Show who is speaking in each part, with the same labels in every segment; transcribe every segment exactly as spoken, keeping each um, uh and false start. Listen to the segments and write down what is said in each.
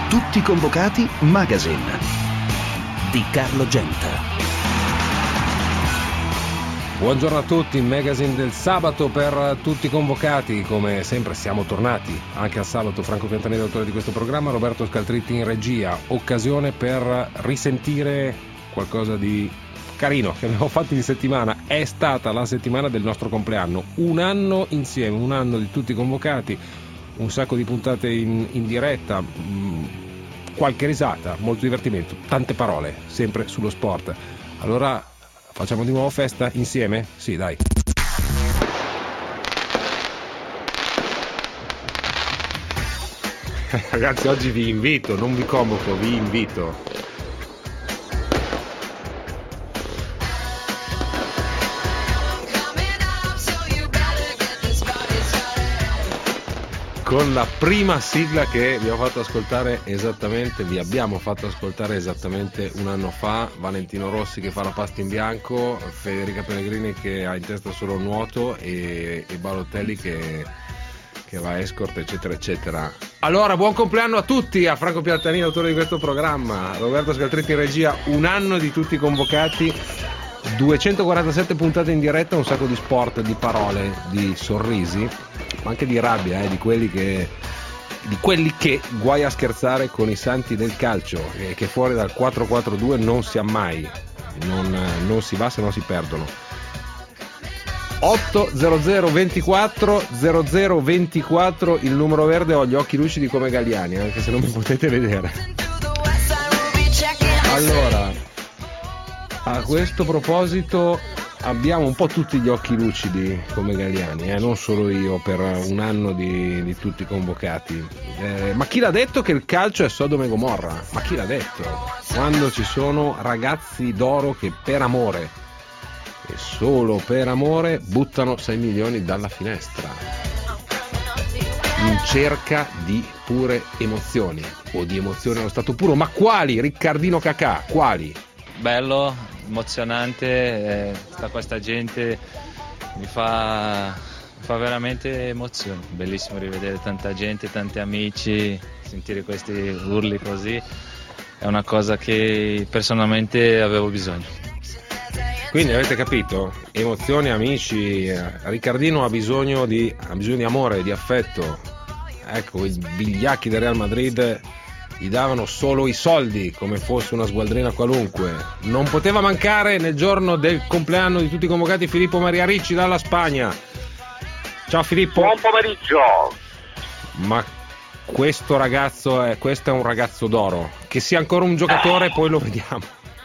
Speaker 1: Tutti convocati Magazine di Carlo Genta.
Speaker 2: Buongiorno a tutti, Magazine del sabato per tutti convocati. Come sempre siamo tornati anche al sabato. Franco Piantanelli, autore di questo programma, Roberto Scaltritti in regia. Occasione per risentire qualcosa di carino che abbiamo fatto in settimana. È stata la settimana del nostro compleanno, un anno insieme, un anno di tutti convocati, un sacco di puntate in, in diretta, mh, qualche risata, molto divertimento, tante parole, sempre sullo sport. Allora facciamo di nuovo festa insieme? Sì, dai. Ragazzi, oggi vi invito, non vi convoco, vi invito. Con la prima sigla che vi ho fatto ascoltare esattamente, vi abbiamo fatto ascoltare esattamente un anno fa, Valentino Rossi che fa la pasta in bianco, Federica Pellegrini che ha in testa solo nuoto e, e Balotelli che, che va escort, eccetera eccetera. Allora, buon compleanno a tutti, a Franco Piantanelli, autore di questo programma, Roberto Scaltritti in regia, un anno di tutti convocati, duecentoquarantasette puntate in diretta, un sacco di sport, di parole, di sorrisi, ma anche di rabbia, eh, di quelli che di quelli che guai a scherzare con i santi del calcio, eh, che fuori dal quattro quattro due non si ha mai, non, non si va se non si perdono. otto zero zero ventiquattro zero zero ventiquattro il numero verde, ho gli occhi lucidi come Galliani, anche se non mi potete vedere. Allora, a questo proposito abbiamo un po' tutti gli occhi lucidi come Galliani, eh? Non solo io, per un anno di, di tutti convocati. Eh, ma chi l'ha detto che il calcio è Sodoma e Gomorra? Ma chi l'ha detto? Quando ci sono ragazzi d'oro che per amore, e solo per amore, buttano sei milioni dalla finestra in cerca di pure emozioni, o di emozioni allo stato puro. Ma quali? Riccardino Cacà, quali?
Speaker 3: Bello, emozionante, eh, sta questa gente mi fa, mi fa veramente emozione, bellissimo rivedere tanta gente, tanti amici, sentire questi urli così, è una cosa che personalmente avevo bisogno.
Speaker 2: Quindi avete capito? Emozioni, amici, Riccardino ha bisogno di, ha bisogno di amore, di affetto. Ecco, i vigliacchi del Real Madrid gli davano solo i soldi come fosse una sgualdrina qualunque. Non poteva mancare nel giorno del compleanno di tutti i convocati Filippo Maria Ricci dalla Spagna. Ciao Filippo.
Speaker 4: Buon pomeriggio.
Speaker 2: Ma questo ragazzo è, questo è un ragazzo d'oro. Che sia ancora un giocatore eh. Poi lo vediamo.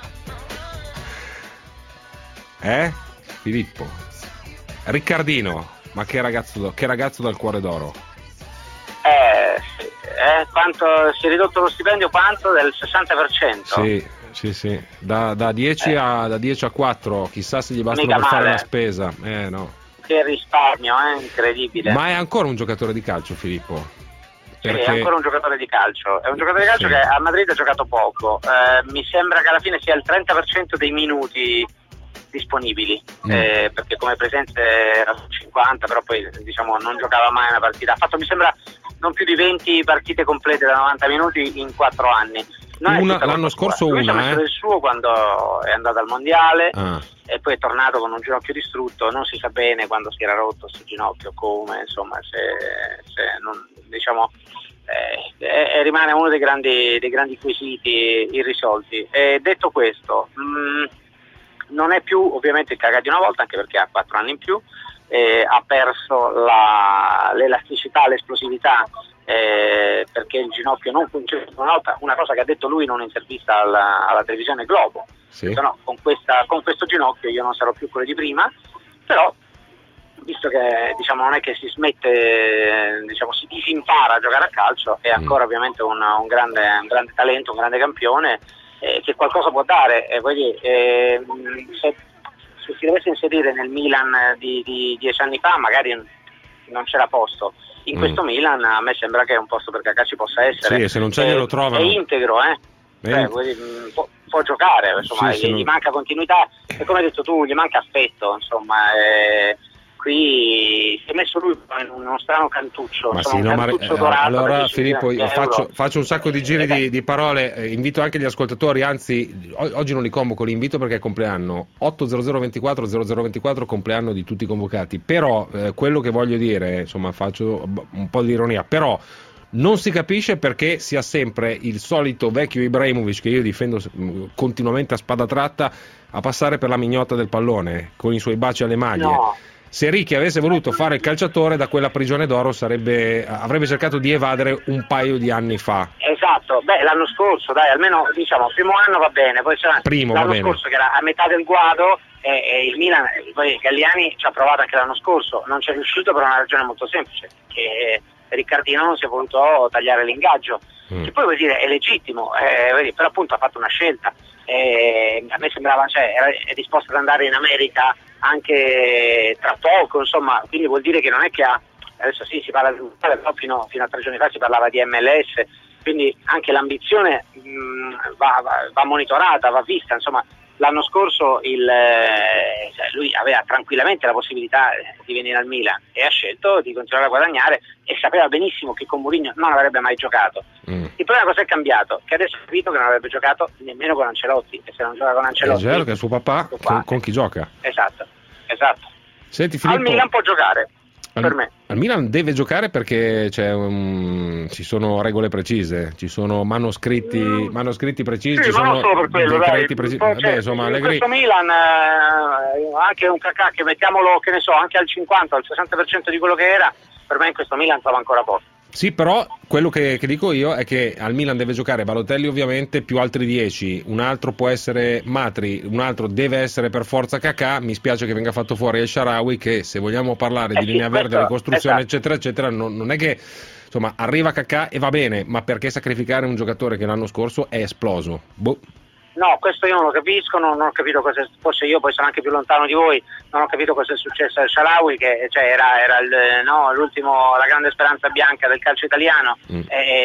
Speaker 2: Eh? Filippo. Riccardino, ma che ragazzo, che ragazzo dal cuore d'oro.
Speaker 4: Eh, sì. eh, quanto si è ridotto lo stipendio? Quanto? Del sessanta per cento?
Speaker 2: Sì, sì, sì. Da, da, dieci
Speaker 4: eh.
Speaker 2: a, da dieci a quattro, chissà se gli bastano
Speaker 4: Mica
Speaker 2: per
Speaker 4: male.
Speaker 2: fare la spesa. Eh, no.
Speaker 4: Che risparmio, eh? Incredibile.
Speaker 2: Ma è ancora un giocatore di calcio, Filippo?
Speaker 4: Perché... Sì, è ancora un giocatore di calcio. È un giocatore di calcio sì. Che a Madrid ha giocato poco. Eh, mi sembra che alla fine sia il trenta per cento dei minuti disponibili, mm. eh, perché come presenze era cinquanta, però poi diciamo non giocava mai una partita. Ha fatto mi sembra non più di venti partite complete da novanta minuti in quattro anni.
Speaker 2: Una, l'anno scorso
Speaker 4: Lui
Speaker 2: una,
Speaker 4: ha messo
Speaker 2: eh?
Speaker 4: del suo quando è andato al mondiale
Speaker 2: ah.
Speaker 4: e poi è tornato con un ginocchio distrutto, non si sa bene quando si era rotto sto ginocchio, come, insomma, se, se non, diciamo eh, eh, rimane uno dei grandi, dei grandi quesiti irrisolti. E detto questo, mh, non è più ovviamente il Cacà di una volta, anche perché ha quattro anni in più, eh, ha perso la, l'elasticità, l'esplosività, eh, perché il ginocchio non funziona una volta, una cosa che ha detto lui in un'intervista alla, alla televisione Globo.
Speaker 2: Sì.
Speaker 4: Detto, no, con, questa, con questo ginocchio io non sarò più quello di prima, però visto che diciamo non è che si smette, diciamo si disimpara a giocare a calcio, è ancora mm. ovviamente un, un, grande, un grande talento, un grande campione, eh, che qualcosa può dare. Eh, quindi, eh, se, se si dovesse inserire nel Milan di, di dieci anni fa magari non c'era posto. In mm. questo Milan a me sembra che un posto per Cacà ci possa essere.
Speaker 2: Sì, se non c'è glielo trovano.
Speaker 4: È integro, eh. Cioè, può, può giocare, insomma, sì, gli, non... gli manca continuità e come hai detto tu, gli manca affetto, insomma. Eh, qui si è messo lui in uno strano cantuccio,
Speaker 2: ma
Speaker 4: insomma,
Speaker 2: sì,
Speaker 4: un
Speaker 2: no,
Speaker 4: cantuccio
Speaker 2: ma,
Speaker 4: dorato.
Speaker 2: allora Filippo, io faccio, faccio un sacco di giri
Speaker 4: eh,
Speaker 2: di, di parole, eh, invito anche gli ascoltatori, anzi o- oggi non li convoco, li invito perché è compleanno otto zero zero ventiquattro zero zero ventiquattro, compleanno di tutti i convocati, però eh, quello che voglio dire, insomma faccio un po' di ironia, però non si capisce perché sia sempre il solito vecchio Ibrahimovic, che io difendo continuamente a spada tratta, a passare per la mignotta del pallone con i suoi baci alle maglie.
Speaker 4: No.
Speaker 2: Se Ricchi avesse voluto fare il calciatore, da quella prigione d'oro sarebbe, avrebbe cercato di evadere un paio di anni fa.
Speaker 4: Esatto, beh, l'anno scorso, dai, almeno diciamo, il primo anno va bene, poi c'era
Speaker 2: Primo,
Speaker 4: l'anno
Speaker 2: va bene.
Speaker 4: scorso che era a metà del guado e, e il Milan, poi Galliani ci ha provato anche l'anno scorso, non ci è riuscito per una ragione molto semplice, che Riccardino non si è voluto tagliare l'ingaggio, mm. che poi vuol dire è legittimo, eh, però appunto ha fatto una scelta, eh, a me sembrava, cioè, era, è disposto ad andare in America anche tra poco, insomma, quindi vuol dire che non è che ha, adesso sì si parla di però fino, fino a tre giorni fa si parlava di M L S, quindi anche l'ambizione mh, va, va, va monitorata, va vista, insomma. L'anno scorso il, eh, lui aveva tranquillamente la possibilità di venire al Milan e ha scelto di continuare a guadagnare e sapeva benissimo che con Mourinho non avrebbe mai giocato. Mm. Il problema cosa è cambiato? Che adesso ha capito che non avrebbe giocato nemmeno con Ancelotti, e se non gioca con Ancelotti...
Speaker 2: È vero che è suo papà, con, con chi gioca.
Speaker 4: Esatto, esatto.
Speaker 2: Senti, Filippo,
Speaker 4: al Milan può giocare.
Speaker 2: Al,
Speaker 4: per me.
Speaker 2: Al Milan deve giocare perché c'è un, ci sono regole precise, ci sono manoscritti, mm. manoscritti precisi,
Speaker 4: sì,
Speaker 2: ci sono
Speaker 4: non solo per quello,
Speaker 2: decreti
Speaker 4: dai.
Speaker 2: precisi.
Speaker 4: Cioè,
Speaker 2: Vabbè, insomma,
Speaker 4: in
Speaker 2: Allegri...
Speaker 4: questo Milan eh, anche un Kakà che mettiamolo, che ne so, anche al cinquanta, al sessanta per cento di quello che era, per me in questo Milan trova ancora posto.
Speaker 2: Sì, però quello che, che dico io è che al Milan deve giocare Balotelli ovviamente più altri dieci, un altro può essere Matri, un altro deve essere per forza Kakà, mi spiace che venga fatto fuori El Shaarawy, che se vogliamo parlare
Speaker 4: eh
Speaker 2: di
Speaker 4: sì,
Speaker 2: linea verde,
Speaker 4: questo,
Speaker 2: ricostruzione
Speaker 4: esatto.
Speaker 2: eccetera eccetera, non, non è che insomma arriva Kakà e va bene, ma perché sacrificare un giocatore che l'anno scorso è esploso? Boh.
Speaker 4: No, questo io non lo capisco, non, non ho capito cosa, forse io poi sono anche più lontano di voi, non ho capito cosa è successo al Shaarawy, che cioè, era, era il, no, l'ultimo, la grande speranza bianca del calcio italiano, mm.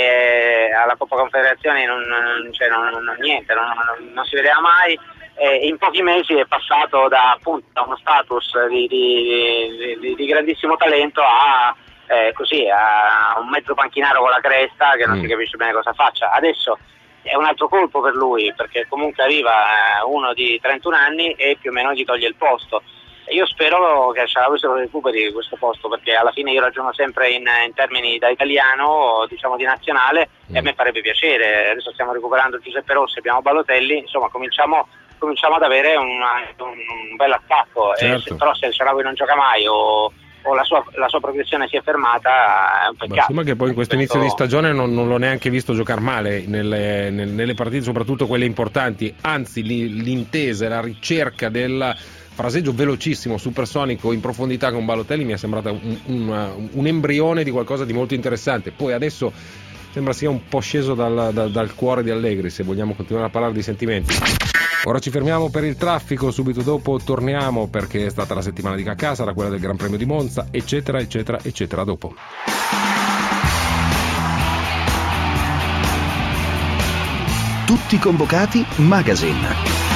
Speaker 4: e alla Coppa Confederazioni non, non, cioè, non, non, niente, non, non, non si vedeva mai, e in pochi mesi è passato da, appunto, da uno status di, di, di, di grandissimo talento a, eh, così, a un mezzo panchinaro con la cresta che non mm. si capisce bene cosa faccia. Adesso è un altro colpo per lui, perché comunque arriva uno di trentuno anni e più o meno gli toglie il posto. E io spero che Shaarawy se lo recuperi questo posto, perché alla fine io ragiono sempre in, in termini da italiano, diciamo di nazionale, mm. e a me farebbe piacere. Adesso stiamo recuperando Giuseppe Rossi, abbiamo Balotelli, insomma cominciamo, cominciamo ad avere una, un, un bel attacco.
Speaker 2: Certo.
Speaker 4: E se, però se il Shaarawy non gioca mai o o la sua, la sua progressione si è fermata, è un peccato.
Speaker 2: Ma che poi in questo inizio di stagione non, non l'ho neanche visto giocare male nelle, nelle, nelle partite, soprattutto quelle importanti, anzi l'intesa e la ricerca del fraseggio velocissimo, supersonico in profondità con Balotelli mi è sembrata un, un, un embrione di qualcosa di molto interessante. Poi adesso sembra sia un po' sceso dal, dal, dal cuore di Allegri, se vogliamo continuare a parlare di sentimenti. Ora ci fermiamo per il traffico, subito dopo torniamo perché è stata la settimana di Kakà, sarà quella del Gran Premio di Monza, eccetera eccetera eccetera. Dopo.
Speaker 1: Tutti convocati Magazine.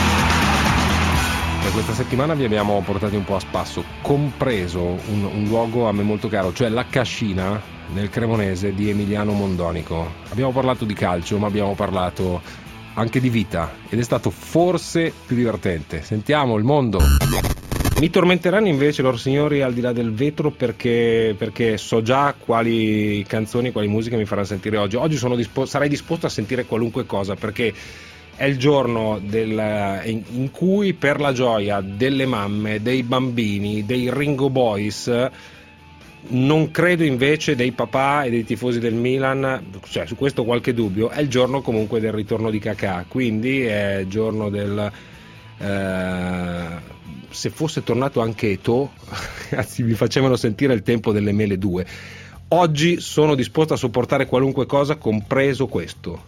Speaker 2: Per questa settimana vi abbiamo portati un po' a spasso, compreso un, un luogo a me molto caro, cioè la Cascina nel Cremonese di Emiliano Mondonico. Abbiamo parlato di calcio, ma abbiamo parlato anche di vita ed è stato forse più divertente. Sentiamo il mondo. Mi tormenteranno invece loro signori al di là del vetro perché, perché so già quali canzoni, quali musiche mi faranno sentire oggi. Oggi sono dispo- sarei disposto a sentire qualunque cosa perché è il giorno del, in, in cui per la gioia delle mamme, dei bambini, dei Ringo Boys, non credo invece dei papà e dei tifosi del Milan, cioè su questo qualche dubbio, è il giorno comunque del ritorno di Kakà, quindi è il giorno del eh, se fosse tornato anche Eto'o, anzi mi facevano sentire il tempo delle mele due. Oggi sono disposto a sopportare qualunque cosa, compreso questo.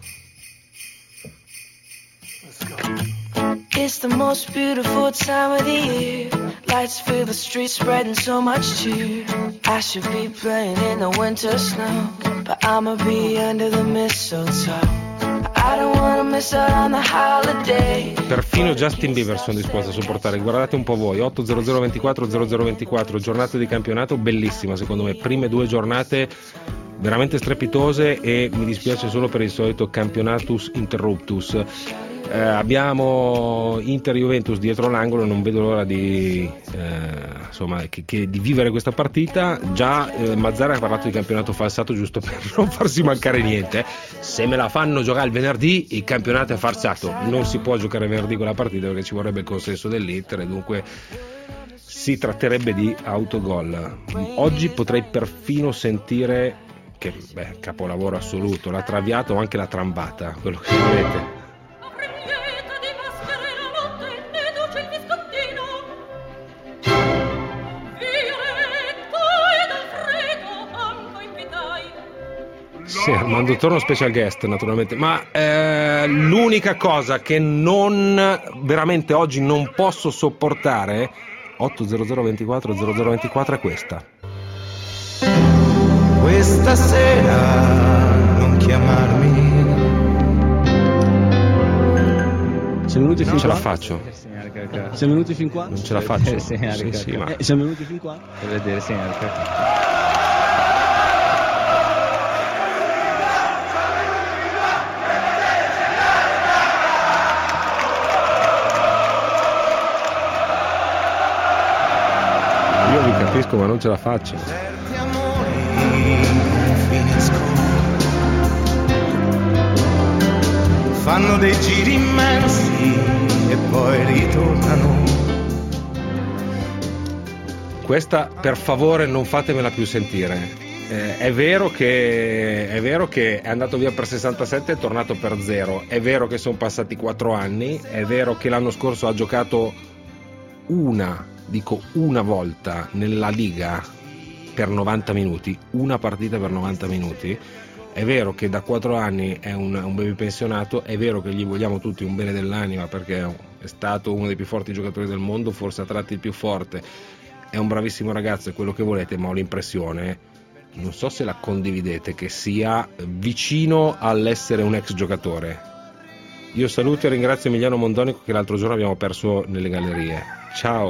Speaker 5: It's the most beautiful time of the year. Lights fill the streets, spreading so much cheer. I should be playing in the winter snow, but I'ma be under the mistletoe. I don't wanna miss out on the holiday.
Speaker 2: Perfino Justin Bieber sono disposto a sopportare. Guardate un po' voi, otto zero zero ventiquattro zero zero ventiquattro, giornate di campionato bellissima secondo me, prime due giornate veramente strepitose, e mi dispiace solo per il solito campionatus interruptus. Eh, abbiamo Inter Juventus dietro l'angolo, non vedo l'ora di eh, insomma che, che, di vivere questa partita. Già eh, Mazzara ha parlato di campionato falsato, giusto per non farsi mancare niente. Se me la fanno giocare il venerdì, il campionato è falsato, non si può giocare venerdì quella partita perché ci vorrebbe il consenso dell'Inter e dunque si tratterebbe di autogol. Oggi potrei perfino sentire che beh, capolavoro assoluto, la traviata o anche la trambata, quello che volete. Sì, Armando Torno special guest naturalmente, ma eh, l'unica cosa che non veramente oggi non posso sopportare, otto zero zero ventiquattro zero zero ventiquattro, è questa.
Speaker 6: Questa sera non chiamarmi.
Speaker 7: Siamo venuti fin
Speaker 2: Non ce
Speaker 7: qua?
Speaker 2: la faccio.
Speaker 7: Siamo venuti fin qua?
Speaker 2: Non ce la faccio.
Speaker 3: Sì,
Speaker 2: sì, sì, ma...
Speaker 7: Eh, siamo venuti fin qua?
Speaker 3: Per vedere, signor Cacca.
Speaker 2: Io vi capisco, ma non ce la faccio.
Speaker 6: Certi amori finiscono, fanno dei giri immensi e poi ritornano.
Speaker 2: Questa per favore non fatemela più sentire. Eh, è vero che è vero che è andato via per sessantasette e è tornato per zero. È vero che sono passati quattro anni. È vero che l'anno scorso ha giocato una, dico una volta nella Liga per novanta minuti, una partita per novanta minuti. È vero che da quattro anni è un, un baby pensionato. È vero che gli vogliamo tutti un bene dell'anima perché è stato uno dei più forti giocatori del mondo, forse a tratti il più forte. È un bravissimo ragazzo, è quello che volete, ma ho l'impressione, non so se la condividete, che sia vicino all'essere un ex giocatore. Io saluto e ringrazio Emiliano Mondonico che l'altro giorno abbiamo perso nelle gallerie. Ciao.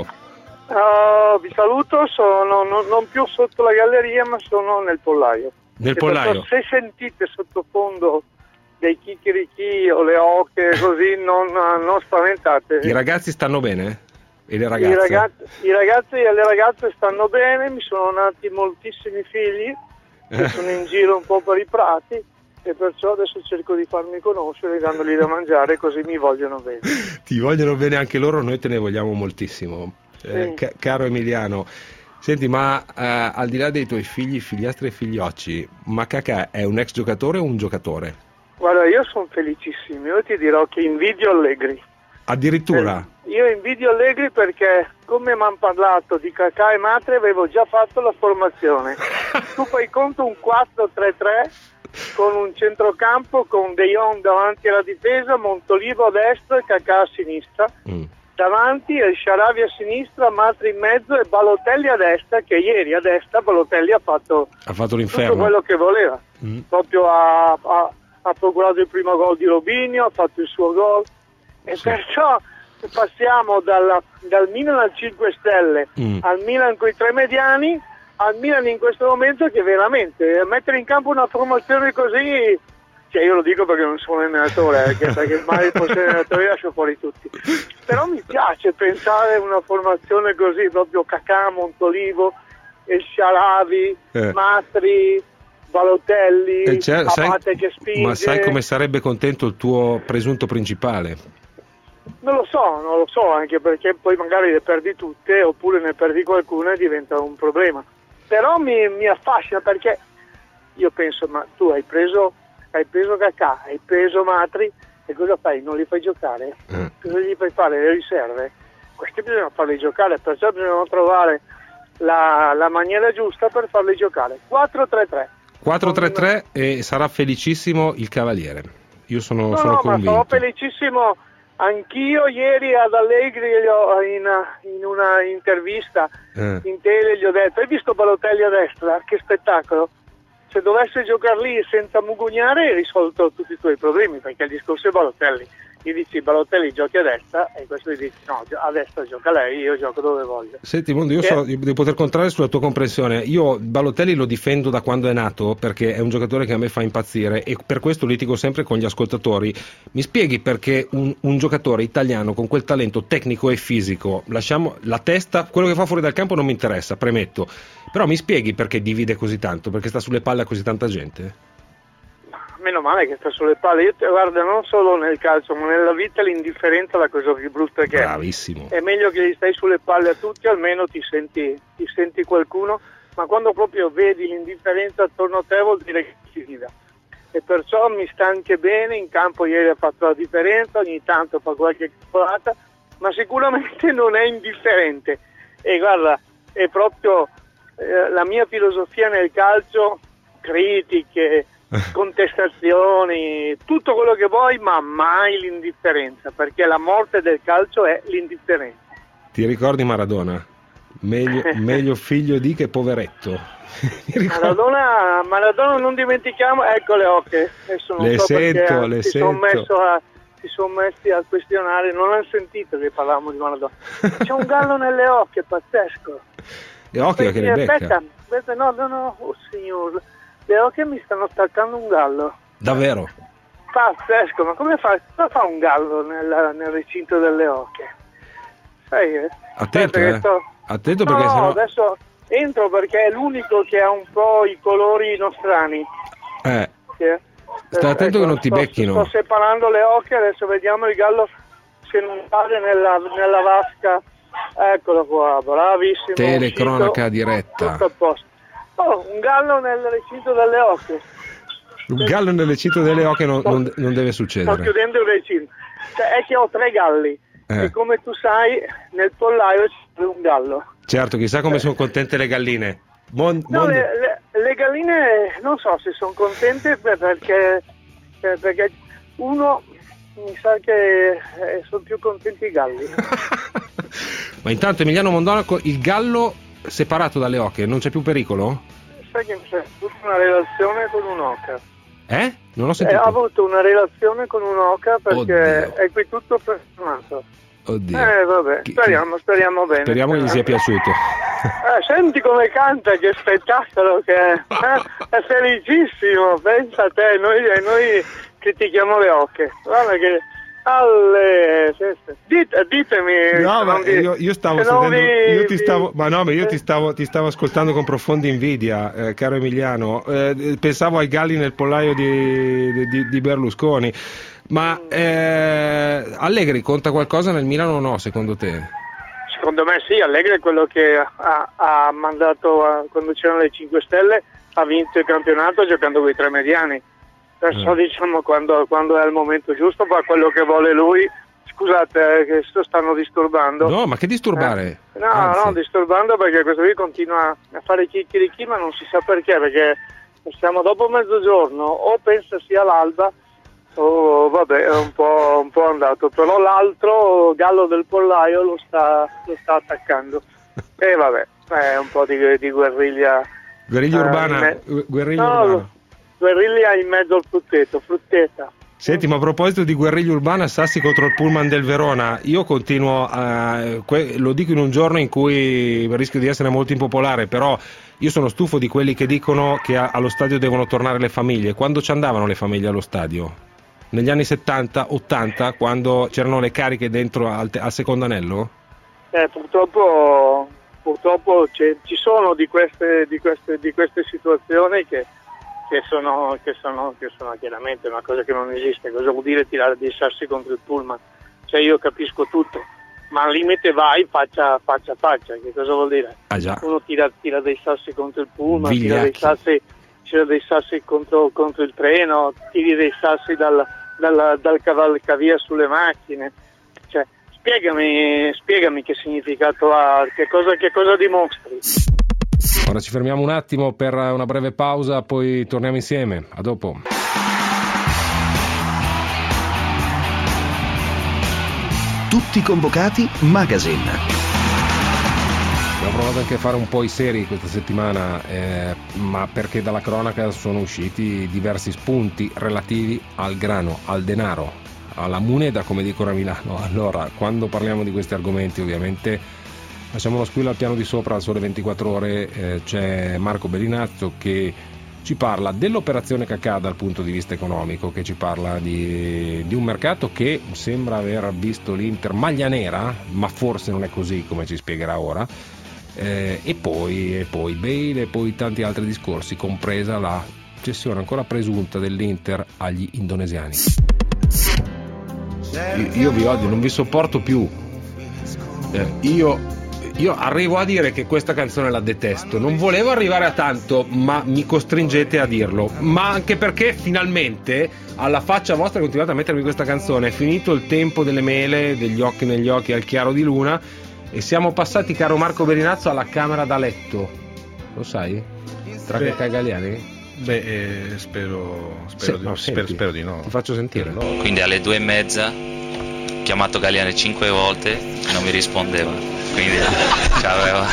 Speaker 8: Uh, vi saluto, sono non, non più sotto la galleria ma sono nel pollaio.
Speaker 2: Nel
Speaker 8: E
Speaker 2: pollaio?
Speaker 8: Se sentite sottofondo dei chicchirichi o le oche così non, non spaventate.
Speaker 2: I ragazzi stanno bene? E le ragazze?
Speaker 8: I ragazzi, I ragazzi e le ragazze stanno bene, mi sono nati moltissimi figli che sono in giro un po' per i prati e perciò adesso cerco di farmi conoscere dandogli da mangiare così mi vogliono bene.
Speaker 2: Ti vogliono bene anche loro, noi te ne vogliamo moltissimo. Eh,
Speaker 8: Sì.
Speaker 2: ca- caro Emiliano, senti, ma eh, al di là dei tuoi figli, figliastri e figliocci, ma Cacà è un ex giocatore o un giocatore?
Speaker 8: Guarda, io sono felicissimo, io ti dirò che invidio Allegri.
Speaker 2: Addirittura?
Speaker 8: Eh, io invidio Allegri perché come mi hanno parlato di Cacà e Matri avevo già fatto la formazione. Tu fai conto un quattro tre tre con un centrocampo con De Jong davanti alla difesa, Montolivo a destra e Cacà a sinistra.
Speaker 2: Mm.
Speaker 8: Davanti El Shaarawy a sinistra, Matri in mezzo e Balotelli a destra, che ieri a destra Balotelli ha fatto,
Speaker 2: Ha fatto
Speaker 8: tutto
Speaker 2: l'inferno.
Speaker 8: quello che voleva.
Speaker 2: Mm.
Speaker 8: Proprio ha, ha, ha procurato il primo gol di Robinho, ha fatto il suo gol e
Speaker 2: Sì.
Speaker 8: perciò passiamo dalla, dal Milan al cinque stelle
Speaker 2: Mm.
Speaker 8: al Milan con i tre mediani al Milan in questo momento che veramente mettere in campo una formazione così, cioè io lo dico perché non sono allenatore, eh, perché mai fosse allenatore lascio fuori tutti, però mi piace pensare a una formazione così, proprio Cacà, Montolivo, El Shaarawy,
Speaker 2: Eh.
Speaker 8: Matri, Balotelli,
Speaker 2: Eh, cioè, sai-
Speaker 8: Abate che spinge.
Speaker 2: ma sai come sarebbe contento il tuo presunto principale?
Speaker 8: Non lo so, non lo so, anche perché poi magari le perdi tutte oppure ne perdi qualcuna e diventa un problema. Però mi, mi affascina perché io penso, ma tu hai preso hai preso Cacà, hai preso Matri e cosa fai? Non li fai giocare?
Speaker 2: Eh.
Speaker 8: Cosa gli fai fare? Le riserve? Questi bisogna farli giocare, perciò bisogna trovare la, la maniera giusta per farli giocare. quattro tre tre.
Speaker 2: quattro tre tre e sarà felicissimo il Cavaliere. Io sono,
Speaker 8: No,
Speaker 2: sono
Speaker 8: no, ma
Speaker 2: convinto.
Speaker 8: sarò felicissimo anch'io. Ieri ad Allegri gli ho- in, in una intervista
Speaker 2: Eh.
Speaker 8: in tele gli ho detto: hai visto Balotelli a destra? Che spettacolo! se dovesse giocare lì senza mugugnare hai risolto tutti i tuoi problemi, perché il discorso è Balotelli. Gli dici Balotelli giochi a destra e questo gli dici no, a destra gioca lei, io gioco dove voglio.
Speaker 2: Senti Mondo, io
Speaker 8: che...
Speaker 2: so di poter contare sulla tua comprensione. Io Balotelli lo difendo da quando è nato, perché è un giocatore che a me fa impazzire e per questo litigo sempre con gli ascoltatori. Mi spieghi perché un, un giocatore italiano con quel talento tecnico e fisico, lasciamo la testa, quello che fa fuori dal campo non mi interessa, premetto, però mi spieghi perché divide così tanto, perché sta sulle palle a così tanta gente?
Speaker 8: Meno male che sta sulle palle. Io te, guarda, non solo nel calcio, ma nella vita l'indifferenza è la cosa più brutta che
Speaker 2: Bravissimo.
Speaker 8: è. È meglio che gli stai sulle palle a tutti, almeno ti senti, ti senti qualcuno, ma quando proprio vedi l'indifferenza attorno a te vuol dire che si fida. E perciò mi sta anche bene, in campo ieri ha fatto la differenza, ogni tanto fa qualche cavolata, ma sicuramente non è indifferente. E guarda, è proprio eh, la mia filosofia nel calcio, critiche, contestazioni, tutto quello che vuoi, ma mai l'indifferenza, perché la morte del calcio è l'indifferenza.
Speaker 2: Ti ricordi Maradona? Meglio, meglio figlio di che poveretto.
Speaker 8: Maradona, Maradona non dimentichiamo, ecco le ocche, adesso non
Speaker 2: le
Speaker 8: so
Speaker 2: sento,
Speaker 8: perché
Speaker 2: le
Speaker 8: si
Speaker 2: sento.
Speaker 8: sono messo a, si sono messi a questionare, non hanno sentito che parlavamo di Maradona. C'è un gallo nelle ocche, pazzesco.
Speaker 2: Le occhie che le becca.
Speaker 8: Aspetta, aspetta, no, no, no, oh signor, le occhie mi stanno attaccando un gallo.
Speaker 2: Davvero?
Speaker 8: Pazzesco, ma come fa, cosa fa un gallo nel, nel recinto delle ocche? Sai, eh?
Speaker 2: Attento, eh.
Speaker 8: Sto...
Speaker 2: Attento
Speaker 8: no,
Speaker 2: perché sennò...
Speaker 8: adesso entro perché è l'unico che ha un po' i colori nostrani.
Speaker 2: Eh.
Speaker 8: Che...
Speaker 2: Stai attento
Speaker 8: ecco,
Speaker 2: che non ti
Speaker 8: sto,
Speaker 2: becchino.
Speaker 8: Sto separando le occhie, adesso vediamo il gallo se non cade nella, nella vasca. Eccolo qua, bravissimo.
Speaker 2: Telecronaca diretta.
Speaker 8: Tutto a posto. Oh, un gallo nel recinto delle ocche.
Speaker 2: Un gallo nel recinto delle ocche non, non, non deve succedere.
Speaker 8: Sto chiudendo il recinto. Cioè, è che ho tre galli.
Speaker 2: Eh.
Speaker 8: E come tu sai, nel pollaio c'è un gallo.
Speaker 2: Certo, chissà come sono contente le galline. Mon,
Speaker 8: no,
Speaker 2: mon...
Speaker 8: le, le, le galline non so se sono contente perché, perché uno mi sa che eh, sono più contenti i galli.
Speaker 2: Ma intanto Emiliano Mondonaco, il gallo separato dalle oche, non c'è più pericolo?
Speaker 8: Sai che c'è avuto una relazione con un'oca.
Speaker 2: Eh? Non ho sentito.
Speaker 8: Eh, ha avuto una relazione con un'oca perché
Speaker 2: Oddio.
Speaker 8: è qui tutto fermato.
Speaker 2: Oddio.
Speaker 8: Eh vabbè, speriamo, speriamo bene.
Speaker 2: Speriamo che gli sia piaciuto.
Speaker 8: Eh, senti come canta, che spettacolo che è. Eh, è felicissimo, pensa a te, noi, noi critichiamo le oche. Guarda che... Alle... Dite, ditemi.
Speaker 2: No, ma
Speaker 8: vi...
Speaker 2: io, io stavo
Speaker 8: sentendo,
Speaker 2: vi... io ti stavo,
Speaker 8: vi...
Speaker 2: ma no, ma io ti stavo, ti stavo ascoltando con profonda invidia, eh, caro Emiliano. Eh, pensavo ai galli nel pollaio di, di, di Berlusconi. Ma eh, Allegri conta qualcosa nel Milan o no, secondo te?
Speaker 8: Secondo me sì, Allegri è quello che ha, ha mandato a, quando c'erano le cinque Stelle, ha vinto il campionato giocando con i tre mediani. Perciò mm. diciamo quando, quando è il momento giusto fa quello che vuole lui. Scusate eh, che sto stanno disturbando.
Speaker 2: No, ma che disturbare?
Speaker 8: Eh, no,
Speaker 2: Anzi.
Speaker 8: no, disturbando perché questo qui continua a fare chicchirichi ma non si sa perché, perché siamo dopo mezzogiorno, o pensa sia l'alba oh, vabbè, è un po', un po' andato, però l'altro gallo del pollaio lo sta, lo sta attaccando. E vabbè, è un po' di, di guerriglia.
Speaker 2: Guerriglia
Speaker 8: eh,
Speaker 2: urbana.
Speaker 8: me...
Speaker 2: Guerriglia
Speaker 8: no,
Speaker 2: urbana.
Speaker 8: Guerriglia in mezzo al frutteto, frutteta.
Speaker 2: Senti, ma a proposito di guerriglia urbana, Sassi contro il Pullman del Verona, io continuo a... Que, lo dico in un giorno in cui rischio di essere molto impopolare, però io sono stufo di quelli che dicono che a, allo stadio devono tornare le famiglie. Quando ci andavano le famiglie allo stadio? Negli anni settanta, ottanta, quando c'erano le cariche dentro al, al secondo anello?
Speaker 8: Eh, purtroppo purtroppo ci sono di queste, di queste, di queste situazioni che, che, sono, che, sono, che sono chiaramente una cosa che non esiste. Cosa vuol dire tirare dei sassi contro il pullman? Cioè io capisco tutto, ma al limite vai faccia faccia faccia, che cosa vuol dire?
Speaker 2: Ah, già.
Speaker 8: Uno tira, tira dei sassi contro il pullman,
Speaker 2: Vigliacchi.
Speaker 8: tira dei sassi, tira dei sassi contro, contro il treno, tiri dei sassi dal, dal, dal cavalcavia sulle macchine. Cioè, spiegami, spiegami che significato ha, che cosa, che cosa dimostri.
Speaker 2: Ora ci fermiamo un attimo per una breve pausa, poi torniamo insieme. A dopo.
Speaker 1: Tutti convocati Magazine.
Speaker 2: Abbiamo provato anche a fare un po' i seri questa settimana, eh, ma perché dalla cronaca sono usciti diversi spunti relativi al grano, al denaro, alla moneta, come dicono a Milano. Allora, quando parliamo di questi argomenti, ovviamente facciamo lo squillo al piano di sopra. Al Sole ventiquattro Ore eh, c'è Marco Bellinazzo che ci parla dell'operazione Cacà dal punto di vista economico, che ci parla di, di un mercato che sembra aver visto l'Inter maglia nera, ma forse non è così, come ci spiegherà ora, eh, e poi e poi Bale e poi tanti altri discorsi, compresa la cessione ancora presunta dell'Inter agli indonesiani. Io, io vi odio, non vi sopporto più. eh, io Io arrivo a dire che questa canzone la detesto. Non volevo arrivare a tanto, ma mi costringete a dirlo. Ma anche perché finalmente, alla faccia vostra, continuate a mettermi questa canzone. È finito il tempo delle mele, degli occhi negli occhi al chiaro di luna, e siamo passati, caro Marco Bellinazzo, alla camera da letto. Lo sai? Tra Cacà e Galliani?
Speaker 9: Beh, eh, spero spero,
Speaker 2: sì,
Speaker 9: di,
Speaker 2: no,
Speaker 9: spero, spero di no.
Speaker 2: Ti faccio sentire.
Speaker 9: No.
Speaker 3: Quindi alle due e mezza ho chiamato Galliani cinque volte e non mi rispondeva. Quindi c'aveva.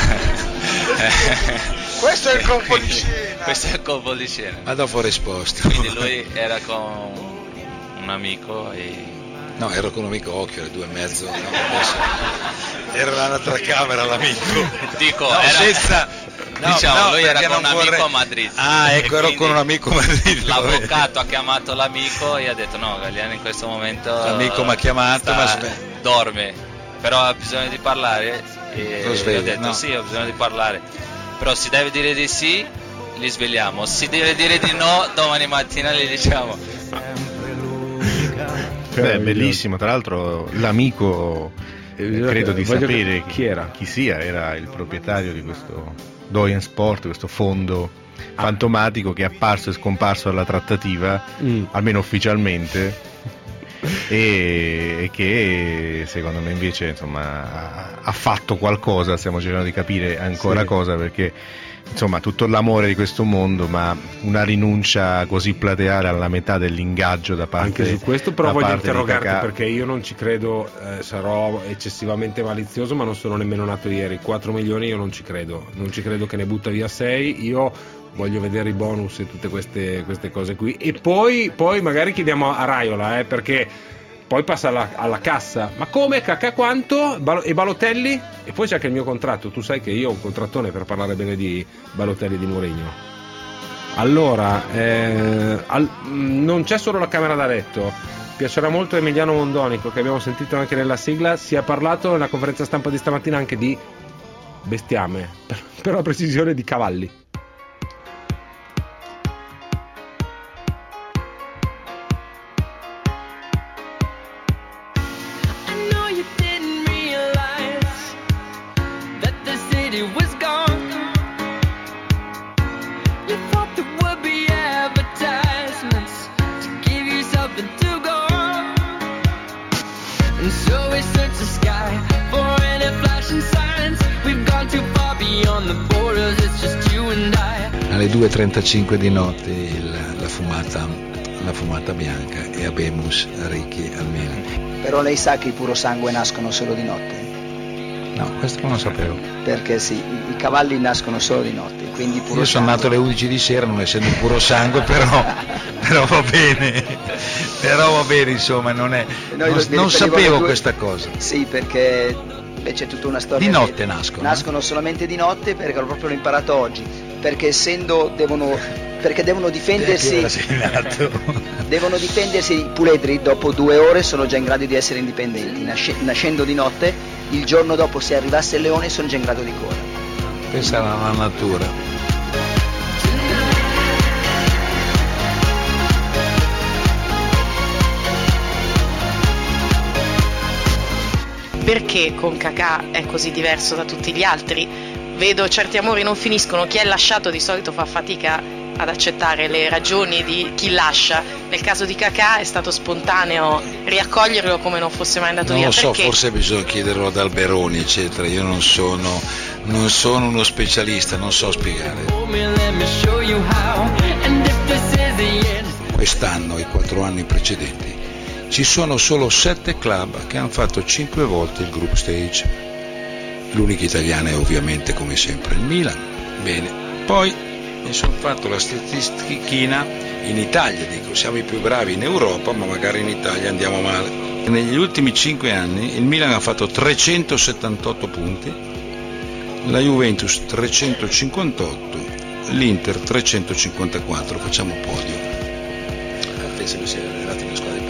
Speaker 10: Questo è il colpo di scena.
Speaker 3: Questo è il colpo di scena.
Speaker 10: Ma dopo ho risposto.
Speaker 3: Quindi lui era con un amico e.
Speaker 10: No, ero con un amico, occhio, alle due e mezzo. No, era nell'altra camera l'amico.
Speaker 3: Dico,
Speaker 10: no,
Speaker 3: era.
Speaker 10: Senza. No,
Speaker 3: diciamo,
Speaker 10: no,
Speaker 3: lui era con un
Speaker 10: vorrei...
Speaker 3: amico a Madrid.
Speaker 10: Ah, ecco, ero con un amico a Madrid.
Speaker 3: L'avvocato ha chiamato l'amico e ha detto no, Galliani in questo momento.
Speaker 10: L'amico mi ha chiamato,
Speaker 3: sta,
Speaker 10: ma sve...
Speaker 3: dorme, però ha bisogno di parlare. E
Speaker 10: Lo sveglio,
Speaker 3: ho detto
Speaker 10: no.
Speaker 3: sì, ho bisogno di parlare. Però si deve dire di sì, li svegliamo. Si deve dire di no, domani mattina li diciamo.
Speaker 9: Beh, bellissimo, tra l'altro l'amico eh, credo di sapere
Speaker 2: chi era,
Speaker 9: chi sia, era il proprietario di questo Doyen Sport, questo fondo ah. fantomatico che è apparso e scomparso dalla trattativa, mm. almeno ufficialmente, e, e che secondo me invece insomma ha, ha fatto qualcosa. Stiamo cercando di capire ancora sì. cosa, perché insomma tutto l'amore di questo mondo, ma una rinuncia così plateale alla metà dell'ingaggio da parte
Speaker 2: anche su questo però voglio interrogarti,
Speaker 9: Cacà.
Speaker 2: Perché io non ci credo, eh, sarò eccessivamente malizioso, ma non sono nemmeno nato ieri. Quattro milioni io non ci credo, non ci credo che ne butta via sei. Io voglio vedere i bonus e tutte queste, queste cose qui, e poi, poi magari chiediamo a Raiola, eh, perché poi passa alla, alla cassa. Ma come? Cacà quanto? Bal- e Balotelli? E poi c'è anche il mio contratto. Tu sai che io ho un contrattone per parlare bene di Balotelli e di Mourinho. Allora, eh, al, non c'è solo la camera da letto. Piacerà molto Emiliano Mondonico, che abbiamo sentito anche nella sigla. Si è parlato nella conferenza stampa di stamattina anche di bestiame, per, per la precisione di cavalli.
Speaker 10: Alle due e trentacinque di notte il, la, fumata, la fumata bianca e abemus ricchi almeno.
Speaker 11: Però lei sa che i puro sangue nascono solo di notte?
Speaker 10: No, questo non lo sapevo.
Speaker 11: Perché sì, i cavalli nascono solo di notte, quindi puro
Speaker 10: Io sono
Speaker 11: sangue...
Speaker 10: nato alle undici di sera, non essendo puro sangue, però, però va bene, però va bene, insomma, non è... Non, non sapevo due... questa cosa.
Speaker 11: Sì, perché beh, c'è tutta una storia...
Speaker 10: Di notte
Speaker 11: che...
Speaker 10: nascono.
Speaker 11: Nascono eh? solamente di notte, perché l'ho proprio imparato oggi, perché essendo devono... perché devono difendersi devono difendersi i puledri. Dopo due ore sono già in grado di essere indipendenti. Nasce, nascendo di notte, il giorno dopo, se arrivasse il leone, sono già in grado di correre.
Speaker 10: Questa è la natura.
Speaker 12: Perché con Cacà è così diverso da tutti gli altri? Vedo certi amori non finiscono. Chi è lasciato di solito fa fatica ad accettare le ragioni di chi lascia. Nel caso di Cacà è stato spontaneo riaccoglierlo come non fosse mai andato
Speaker 10: non
Speaker 12: via.
Speaker 10: Non lo so,
Speaker 12: perché?
Speaker 10: Forse bisogna chiederlo ad Alberoni eccetera. Io non sono non sono uno specialista, non so spiegare. Quest'anno e i quattro anni precedenti ci sono solo sette club che hanno fatto cinque volte il group stage l'unica italiana è ovviamente come sempre il Milan. Bene, poi mi sono fatto la statistichina in Italia, dico siamo i più bravi in Europa, ma magari in Italia andiamo male. Negli ultimi cinque anni il Milan ha fatto trecentosettantotto punti, la Juventus trecentocinquantotto, l'Inter trecentocinquantaquattro, facciamo podio. Penso che sia arrivati una squadra di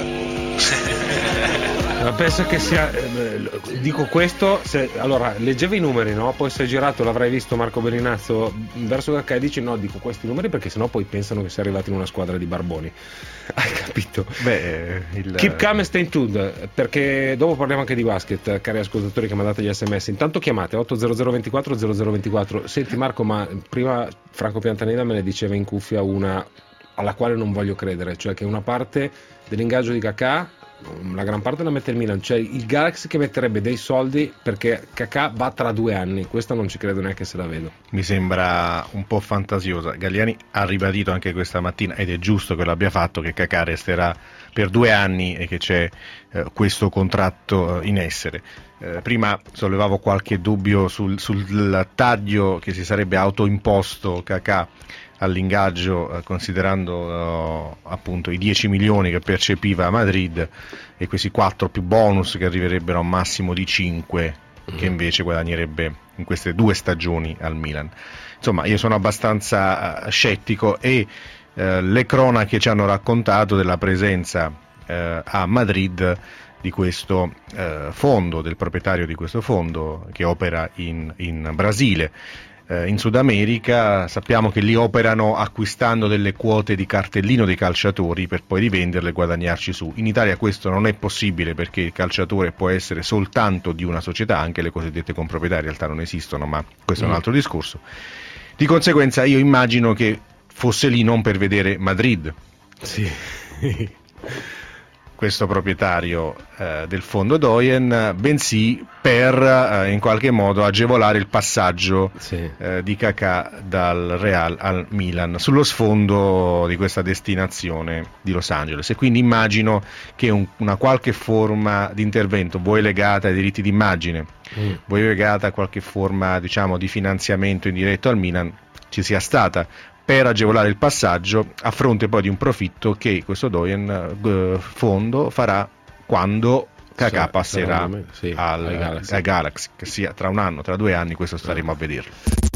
Speaker 2: Ma penso che sia, eh, dico questo, se, allora leggevo i numeri, no? Poi se girato l'avrai visto Marco Bellinazzo verso Kaká e dici no, dico questi numeri perché sennò poi pensano che sia arrivato in una squadra di barboni. Hai capito?
Speaker 9: Beh, il...
Speaker 2: Keep calm and stay tuned, perché dopo parliamo anche di basket, cari ascoltatori che mandate gli sms. Intanto chiamate otto zero zero ventiquattro zero zero ventiquattro. Senti Marco, ma prima Franco Piantaneda me ne diceva in cuffia una alla quale non voglio credere, cioè che una parte dell'ingaggio di Kaká, la gran parte la mette il Milan, cioè il Galaxy che metterebbe dei soldi perché Kaká va tra due anni. Questa non ci credo neanche se la vedo.
Speaker 9: Mi sembra un po' fantasiosa. Galliani ha ribadito anche questa mattina, ed è giusto che l'abbia fatto, che Kaká resterà per due anni e che c'è eh, questo contratto eh, in essere. Eh, prima sollevavo qualche dubbio sul, sul taglio che si sarebbe autoimposto Kaká all'ingaggio, eh, considerando eh, appunto i dieci milioni che percepiva a Madrid e questi quattro più bonus che arriverebbero a un massimo di cinque mm. che invece guadagnerebbe in queste due stagioni al Milan. Insomma, io sono abbastanza uh, scettico e uh, le cronache ci hanno raccontato della presenza uh, a Madrid di questo uh, fondo, del proprietario di questo fondo che opera in, in Brasile. In Sud America sappiamo che lì operano acquistando delle quote di cartellino dei calciatori per poi rivenderle e guadagnarci su. In Italia questo non è possibile perché il calciatore può essere soltanto di una società, anche le cosiddette comproprietà in realtà non esistono, ma questo mm. è un altro discorso. Di conseguenza io immagino che fosse lì non per vedere Madrid.
Speaker 2: Sì.
Speaker 9: Questo proprietario eh, del fondo Doyen, bensì per eh, in qualche modo agevolare il passaggio sì. eh, di Kaká dal Real al Milan sullo sfondo di questa destinazione di Los Angeles, e quindi immagino che un, una qualche forma di intervento, vuoi legata ai diritti d'immagine, mm. vuoi legata a qualche forma diciamo di finanziamento indiretto al Milan, ci sia stata per agevolare il passaggio, a fronte poi di un profitto che questo Doyen eh, fondo farà quando Kaká passerà sì, al, al Galaxy. Al Galaxy, che sia tra un anno, tra due anni, questo staremo a vederlo.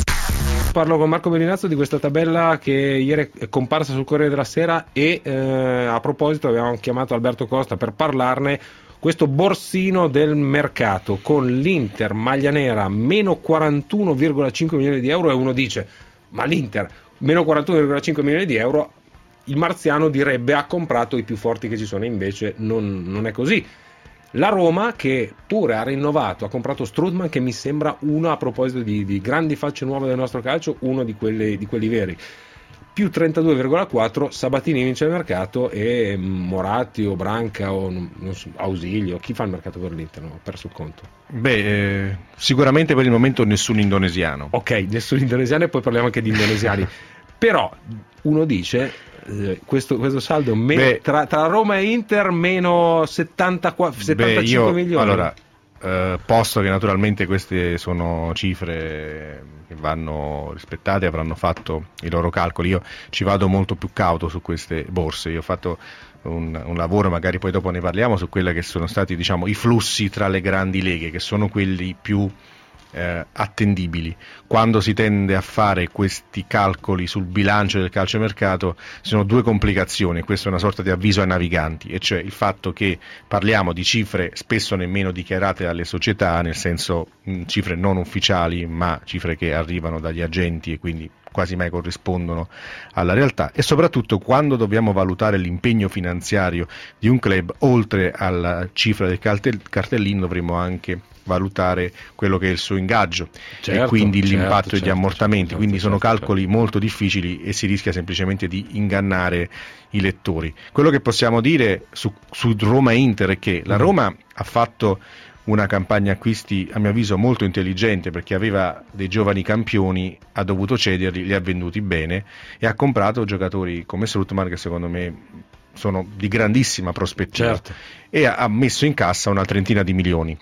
Speaker 2: Parlo con Marco Bellinazzo di questa tabella che ieri è comparsa sul Corriere della Sera e eh, a proposito abbiamo chiamato Alberto Costa per parlarne. Questo borsino del mercato con l'Inter maglia nera meno quarantuno virgola cinque milioni di euro, e uno dice ma l'Inter meno quarantuno virgola cinque milioni di euro, il marziano direbbe ha comprato i più forti che ci sono, invece non, non è così. La Roma, che pure ha rinnovato, ha comprato Strootman, che mi sembra uno, a proposito di, di grandi facce nuove del nostro calcio, uno di quelli, di quelli veri, più trentadue virgola quattro. Sabatini vince il mercato e Moratti o Branca o non so, Ausilio, chi fa il mercato per l'Inter? No, ho perso il conto.
Speaker 9: Beh, eh, sicuramente per il momento nessun indonesiano.
Speaker 2: Ok, nessun indonesiano, e poi parliamo anche di indonesiani. Però uno dice eh, questo, questo saldo me- Beh, tra, tra Roma e Inter meno settantaquattro, settantacinque Beh, io, milioni.
Speaker 9: Allora, eh, posto che naturalmente queste sono cifre che vanno rispettate, avranno fatto i loro calcoli, io ci vado molto più cauto su queste borse. Io ho fatto un, un lavoro, magari poi dopo ne parliamo, su quella che sono stati diciamo i flussi tra le grandi leghe, che sono quelli più eh, attendibili. Quando si tende a fare questi calcoli sul bilancio del calciomercato ci sono due complicazioni, questa è una sorta di avviso ai naviganti, e cioè il fatto che parliamo di cifre spesso nemmeno dichiarate dalle società, nel senso mh, cifre non ufficiali, ma cifre che arrivano dagli agenti e quindi quasi mai corrispondono alla realtà, e soprattutto quando dobbiamo valutare l'impegno finanziario di un club, oltre alla cifra del cartellino dovremo anche valutare quello che è il suo ingaggio, certo, e quindi certo, l'impatto certo, degli ammortamenti, certo, quindi certo, sono certo, calcoli certo. molto difficili e si rischia semplicemente di ingannare i lettori. Quello che possiamo dire su, su Roma e Inter è che la Roma mm. ha fatto una campagna acquisti a mio avviso molto intelligente, perché aveva dei giovani campioni, ha dovuto cederli, li ha venduti bene e ha comprato giocatori come Strootman, che secondo me sono di grandissima prospettiva, certo. e ha messo in cassa una trentina di milioni.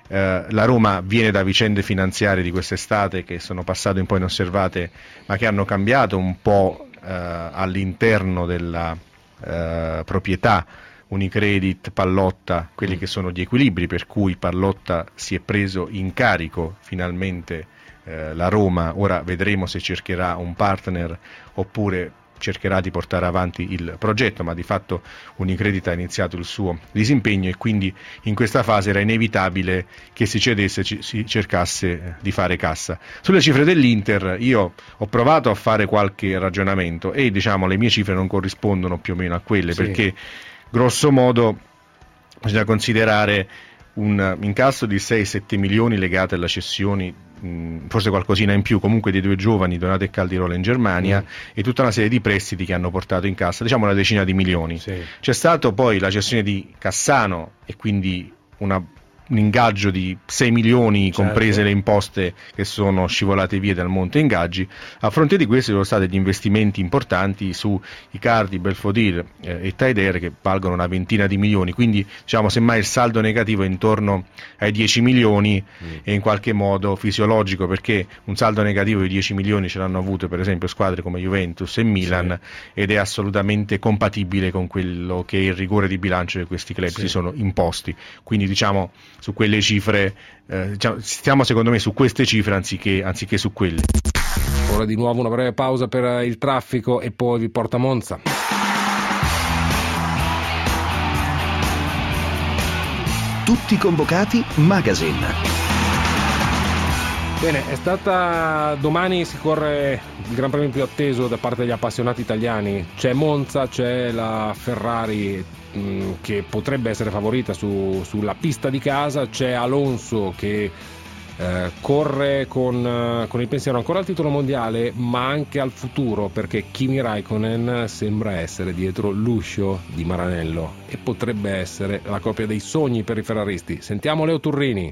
Speaker 9: eh, la Roma viene da vicende finanziarie di quest'estate che sono passate un po' inosservate, ma che hanno cambiato un po' eh, all'interno della eh, proprietà Unicredit, Pallotta, quelli che sono gli equilibri per cui Pallotta si è preso in carico finalmente eh, la Roma. Ora vedremo se cercherà un partner oppure cercherà di portare avanti il progetto, ma di fatto Unicredit ha iniziato il suo disimpegno e quindi in questa fase era inevitabile che si cedesse, ci, si cercasse di fare cassa. Sulle cifre dell'Inter io ho provato a fare qualche ragionamento e diciamo le mie cifre non corrispondono più o meno a quelle, sì. Perché grosso modo bisogna considerare un incasso di sei sette milioni legati alle cessioni, mh, forse qualcosina in più, comunque dei due giovani Donato e Caldirola in Germania, mm. e tutta una serie di prestiti che hanno portato in cassa, diciamo una decina di milioni. Sì. C'è stato poi la cessione di Cassano e quindi una un ingaggio di sei milioni, certo, comprese le imposte che sono scivolate via dal monte ingaggi. A fronte di questo ci sono stati gli investimenti importanti su Icardi, Belfodil eh, e Taider che valgono una ventina di milioni, quindi diciamo semmai il saldo negativo è intorno ai dieci milioni mm. e in qualche modo fisiologico, perché un saldo negativo di dieci milioni ce l'hanno avuto per esempio squadre come Juventus e Milan, sì, ed è assolutamente compatibile con quello che è il rigore di bilancio che questi club sì. si sono imposti, quindi diciamo su quelle cifre, eh, diciamo, stiamo secondo me su queste cifre anziché, anziché su quelle.
Speaker 2: Ora di nuovo una breve pausa per il traffico e poi vi porta a Monza.
Speaker 1: Tutti convocati, Magazine.
Speaker 2: Bene, è stata domani si corre il Gran Premio più atteso da parte degli appassionati italiani. C'è Monza, c'è la Ferrari mh, che potrebbe essere favorita su, sulla pista di casa, c'è Alonso che eh, corre con, con il pensiero ancora al titolo mondiale ma anche al futuro, perché Kimi Raikkonen sembra essere dietro l'uscio di Maranello e potrebbe essere la coppia dei sogni per i ferraristi. Sentiamo Leo Turrini.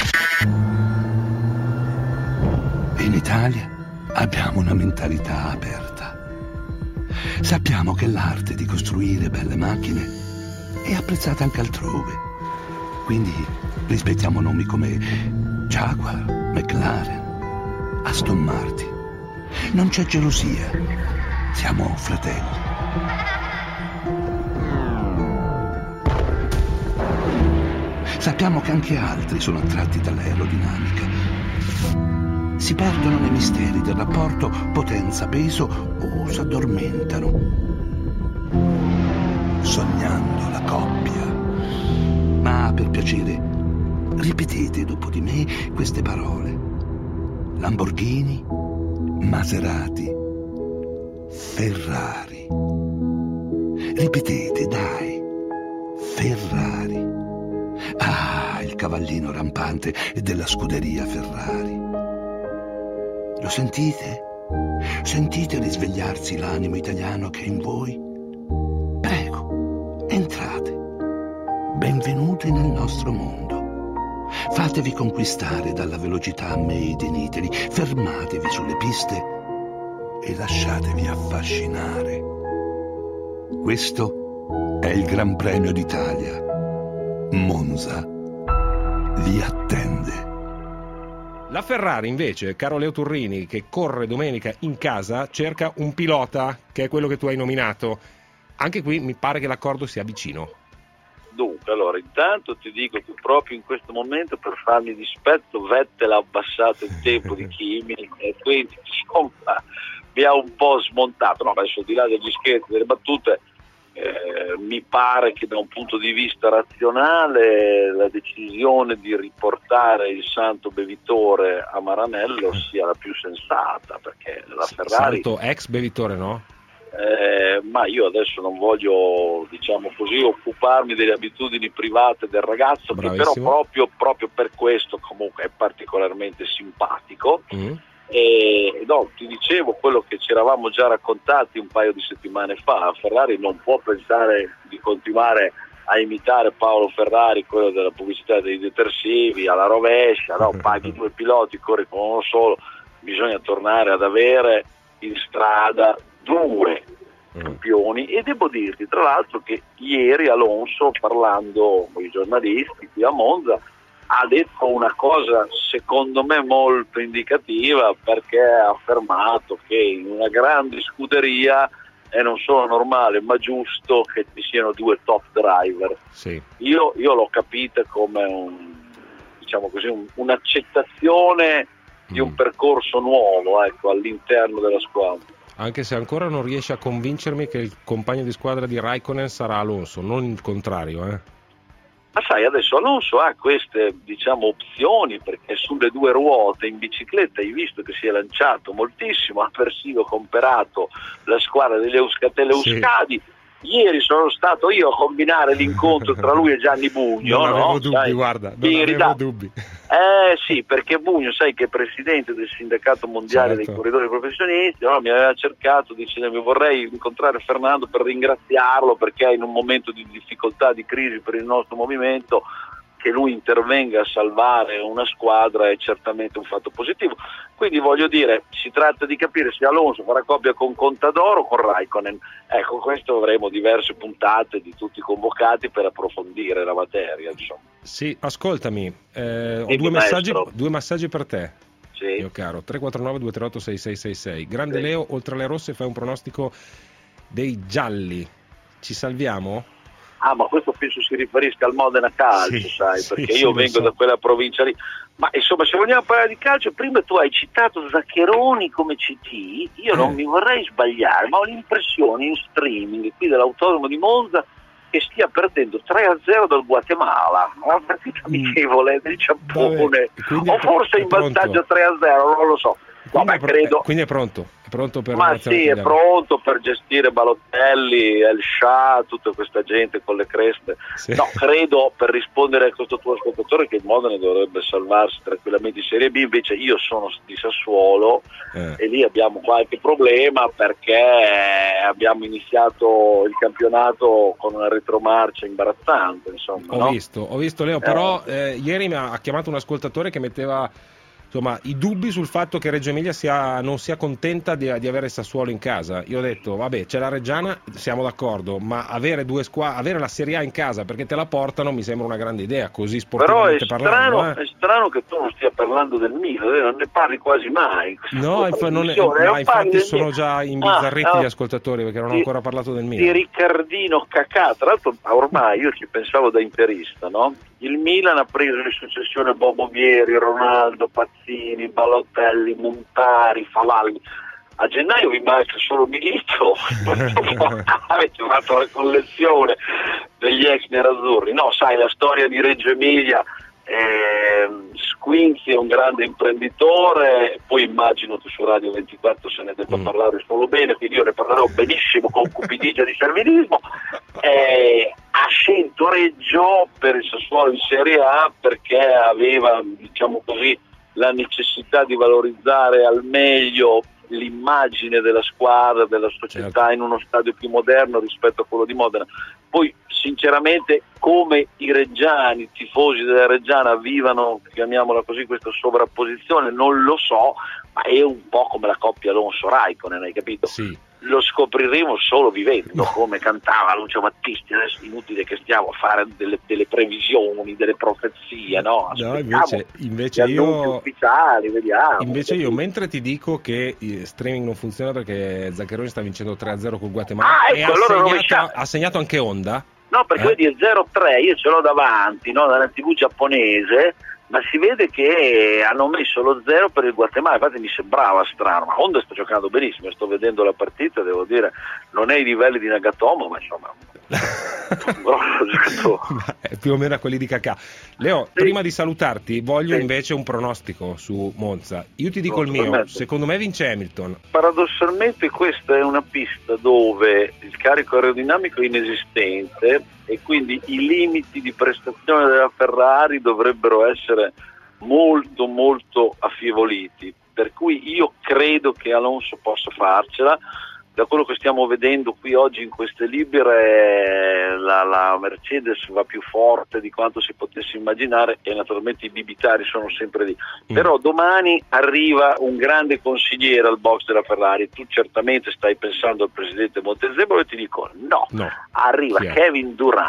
Speaker 13: In Italia abbiamo una mentalità aperta. Sappiamo che l'arte di costruire belle macchine è apprezzata anche altrove. Quindi rispettiamo nomi come Jaguar, McLaren, Aston Martin. Non c'è gelosia. Siamo fratelli. Sappiamo che anche altri sono attratti dall'aerodinamica. Si perdono nei misteri del rapporto potenza-peso o s'addormentano, sognando la coppia. Ma per piacere, ripetete dopo di me queste parole: Lamborghini, Maserati, Ferrari. Ripetete, dai, Ferrari. Ah, il cavallino rampante della scuderia Ferrari. Lo sentite? Sentite risvegliarsi l'animo italiano che è in voi? Prego, entrate. Benvenuti nel nostro mondo. Fatevi conquistare dalla velocità made in Italy. Fermatevi sulle piste e lasciatevi affascinare. Questo è il Gran Premio d'Italia. Monza vi attende.
Speaker 2: La Ferrari invece, caro Leo Turrini, che corre domenica in casa, cerca un pilota che è quello che tu hai nominato. Anche qui mi pare che l'accordo sia vicino.
Speaker 14: Dunque, allora, intanto ti dico che proprio in questo momento, per farmi dispetto, Vettel ha abbassato il tempo di Kimi e quindi insomma mi ha un po' smontato. No, adesso al di là degli scherzi, delle battute, Eh, mi pare che da un punto di vista razionale la decisione di riportare il santo bevitore a Maranello sia la più sensata, perché la Ferrari
Speaker 2: santo ex bevitore, no?
Speaker 14: Eh, ma io adesso non voglio, diciamo così, occuparmi delle abitudini private del ragazzo. Bravissimo. Che però proprio, proprio per questo comunque è particolarmente simpatico. Mm. E no, ti dicevo quello che ci eravamo già raccontati un paio di settimane fa. Ferrari non può pensare di continuare a imitare Paolo Ferrari, quello della pubblicità dei detersivi, alla rovescia, no? Paghi due piloti, corri con uno solo. Bisogna tornare ad avere in strada due campioni. E devo dirti tra l'altro che ieri Alonso, parlando con i giornalisti qui a Monza, ha detto una cosa secondo me molto indicativa, perché ha affermato che in una grande scuderia è non solo normale ma giusto che ci siano due top driver.
Speaker 2: Sì.
Speaker 14: Io, io l'ho capita come un, diciamo così, un, un'accettazione di un percorso nuovo, ecco, all'interno della squadra.
Speaker 2: Anche se ancora non riesce a convincermi che il compagno di squadra di Raikkonen sarà Alonso, non il contrario, eh.
Speaker 14: Ma sai, adesso Alonso ha queste, diciamo, opzioni, perché sulle due ruote in bicicletta hai visto che si è lanciato moltissimo, ha persino comperato la squadra degli Euskadi Euskadi. Sì. Ieri sono stato io a combinare l'incontro tra lui e Gianni Bugno.
Speaker 2: Non avevo
Speaker 14: no?
Speaker 2: dubbi,
Speaker 14: sai,
Speaker 2: guarda, non avevo
Speaker 14: realtà,
Speaker 2: dubbi.
Speaker 14: Eh sì, perché Bugno, sai che è presidente del sindacato mondiale certo. dei corridori professionisti, no? Mi aveva cercato dicendo: vorrei incontrare Fernando per ringraziarlo perché è in un momento di difficoltà, di crisi per il nostro movimento, che lui intervenga a salvare una squadra è certamente un fatto positivo. Quindi voglio dire, si tratta di capire se Alonso farà coppia con Contador o con Raikkonen. Ecco, questo avremo diverse puntate di tutti i convocati per approfondire la materia, insomma.
Speaker 2: Sì, ascoltami, eh, ho due messaggi, due messaggi per te.
Speaker 14: Sì.
Speaker 2: Mio caro, tre quattro nove due tre otto sei sei sei sei. Grande sì. Leo, oltre alle rosse fai un pronostico dei gialli. Ci salviamo?
Speaker 14: Ah, ma questo penso si riferisca al Modena Calcio, sì, sai,
Speaker 2: sì,
Speaker 14: perché
Speaker 2: sì,
Speaker 14: io vengo
Speaker 2: so.
Speaker 14: da quella provincia lì. Ma insomma, se vogliamo parlare di calcio, prima tu hai citato Zaccheroni come C T, io eh. non mi vorrei sbagliare, ma ho l'impressione in streaming qui dell'Autodromo di Monza che stia perdendo tre a zero dal Guatemala, una partita amichevole del Giappone, o forse in vantaggio tre a zero, non lo so.
Speaker 2: Quindi,
Speaker 14: Vabbè,
Speaker 2: è pro-
Speaker 14: credo.
Speaker 2: quindi è pronto, è pronto per
Speaker 14: Ma sì, è pronto per gestire Balotelli, El Shah, tutta questa gente con le creste. Sì. No, credo, per rispondere a questo tuo ascoltatore, che il Modena dovrebbe salvarsi tranquillamente in Serie B, invece io sono di Sassuolo eh. e lì abbiamo qualche problema perché abbiamo iniziato il campionato con una retromarcia imbarazzante, insomma.
Speaker 2: Ho
Speaker 14: no?
Speaker 2: visto, ho visto Leo, però eh, ieri mi ha chiamato un ascoltatore che metteva insomma i dubbi sul fatto che Reggio Emilia sia, non sia contenta di, di avere Sassuolo in casa. Io ho detto vabbè, c'è la Reggiana, siamo d'accordo, ma avere due squadre, avere la Serie A in casa perché te la portano mi sembra una grande idea, così sportivamente
Speaker 14: Però è
Speaker 2: parlando.
Speaker 14: Strano,
Speaker 2: eh.
Speaker 14: è strano che tu non stia parlando del Milan, non ne parli quasi mai.
Speaker 2: No, inf- non è, ma infatti sono già imbizzarriti ah, ah, gli ascoltatori perché non ho ancora parlato del Milan.
Speaker 14: Di Riccardino Cacà, tra l'altro ormai io ci pensavo da interista, no? Il Milan ha preso in successione Bobo Vieri, Ronaldo, Pazzini, Balotelli, Montari, Favalli. A gennaio vi manca solo Milito. Avete fatto la collezione degli ex nerazzurri. No, sai, la storia di Reggio Emilia, eh, Squinzi è un grande imprenditore, poi immagino che su Radio ventiquattro se ne debba mm. parlare solo bene, quindi io ne parlerò benissimo con cupidigia di servilismo. Eh, ha scelto Reggio per il Sassuolo in Serie A perché aveva, diciamo così, la necessità di valorizzare al meglio l'immagine della squadra, della società, certo, in uno stadio più moderno rispetto a quello di Modena. Poi sinceramente come i reggiani, i tifosi della Reggiana vivano, chiamiamola così, questa sovrapposizione non lo so, ma è un po' come la coppia Alonso-Raikkonen, hai capito?
Speaker 2: Sì.
Speaker 14: Lo scopriremo solo vivendo, come cantava Lucio Battisti. Adesso è inutile che stiamo a fare delle, delle previsioni, delle profezie, no?
Speaker 2: No, invece, invece io
Speaker 14: ufficiali, vediamo.
Speaker 2: Invece io, mentre ti dico che il streaming non funziona perché Zaccheroni sta vincendo tre a zero col Guatemala,
Speaker 14: ah, ecco,
Speaker 2: e
Speaker 14: allora
Speaker 2: ha, segnato, ha segnato anche Honda.
Speaker 14: No, perché
Speaker 2: eh?
Speaker 14: vedi il zero tre, io ce l'ho davanti, no, dalla tivù giapponese, ma si vede che hanno messo lo zero per il Guatemala, infatti mi sembrava strano, ma Honda sta giocando benissimo, sto vedendo la partita, devo dire, non è ai livelli di Nagatomo, ma insomma un grosso giocatore.
Speaker 2: È più o meno a quelli di Cacà. Leo, sì, prima di salutarti voglio sì. invece un pronostico su Monza. Io ti dico il mio, secondo me vince Hamilton.
Speaker 14: Paradossalmente questa è una pista dove il carico aerodinamico è inesistente e quindi i limiti di prestazione della Ferrari dovrebbero essere molto molto affievoliti, per cui io credo che Alonso possa farcela. Da quello che stiamo vedendo qui oggi in queste libere, la, la Mercedes va più forte di quanto si potesse immaginare e naturalmente i bibitari sono sempre lì. Mm. Però domani arriva un grande consigliere al box della Ferrari, tu certamente stai pensando al presidente Montezemolo e ti dico no,
Speaker 2: no.
Speaker 14: arriva
Speaker 2: Chiaro.
Speaker 14: Kevin Durant,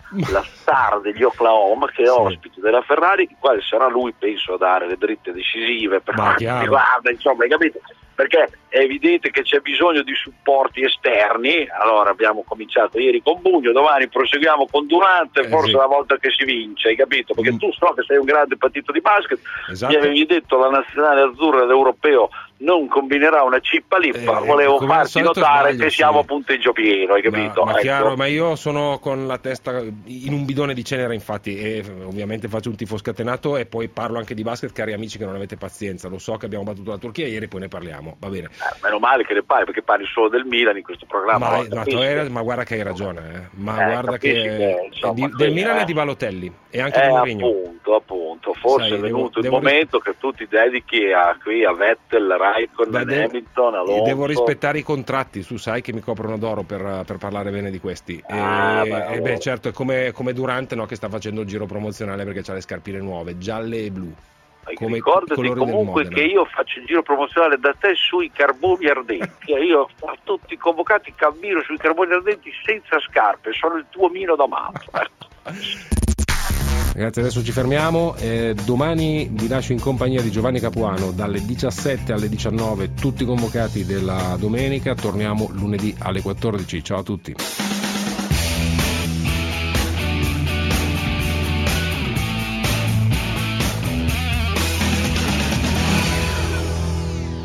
Speaker 14: la star degli Oklahoma, che è sì. ospite della Ferrari, il quale sarà lui, penso, a dare le dritte decisive per quanto riguarda, insomma, hai capito? Perché è evidente che c'è bisogno di supporti esterni. Allora abbiamo cominciato ieri con Bugno, domani proseguiamo con Durante, eh, forse sì. la volta che si vince, hai capito? Perché mm. tu so che sei un grande partito di basket, esatto. mi avevi detto la nazionale azzurra dell'europeo non combinerà una cippa lippa, eh, volevo farti notare sbaglio, che sì. siamo a punteggio pieno, hai capito?
Speaker 2: Ma, ma
Speaker 14: ecco.
Speaker 2: chiaro, ma io sono con la testa in un bidone di cenere, infatti, e ovviamente faccio un tifo scatenato e poi parlo anche di basket, cari amici che non avete pazienza, lo so che abbiamo battuto la Turchia ieri, poi ne parliamo, va bene.
Speaker 14: Eh, meno male che ne parli, perché parli solo del Milan in questo programma.
Speaker 2: Ma, ma, hai, ma guarda che hai ragione, eh. ma eh, guarda che, che insomma, di, del Milan eh. e di Balotelli e anche
Speaker 14: eh,
Speaker 2: di Mourinho.
Speaker 14: Appunto, appunto, forse Sai, è venuto devo, il devo momento ris- che tu ti dedichi a, qui a Vettel, Raikkonen, Beh, Hamilton, Alonso.
Speaker 2: Devo rispettare i contratti, tu sai che mi coprono d'oro per, per parlare bene di questi.
Speaker 14: Ah,
Speaker 2: e,
Speaker 14: beh,
Speaker 2: e beh, certo, è come, come Durante, no, che sta facendo il giro promozionale perché ha le scarpine nuove, gialle e blu. Come
Speaker 14: ricordati comunque che io faccio il giro promozionale da te sui carboni ardenti. Io a tutti i convocati cammino sui carboni ardenti senza scarpe, sono il tuo mino da mano.
Speaker 2: Ragazzi, adesso ci fermiamo, eh, domani vi lascio in compagnia di Giovanni Capuano dalle diciassette alle diciannove, tutti convocati della domenica, torniamo lunedì alle quattordici. Ciao a tutti.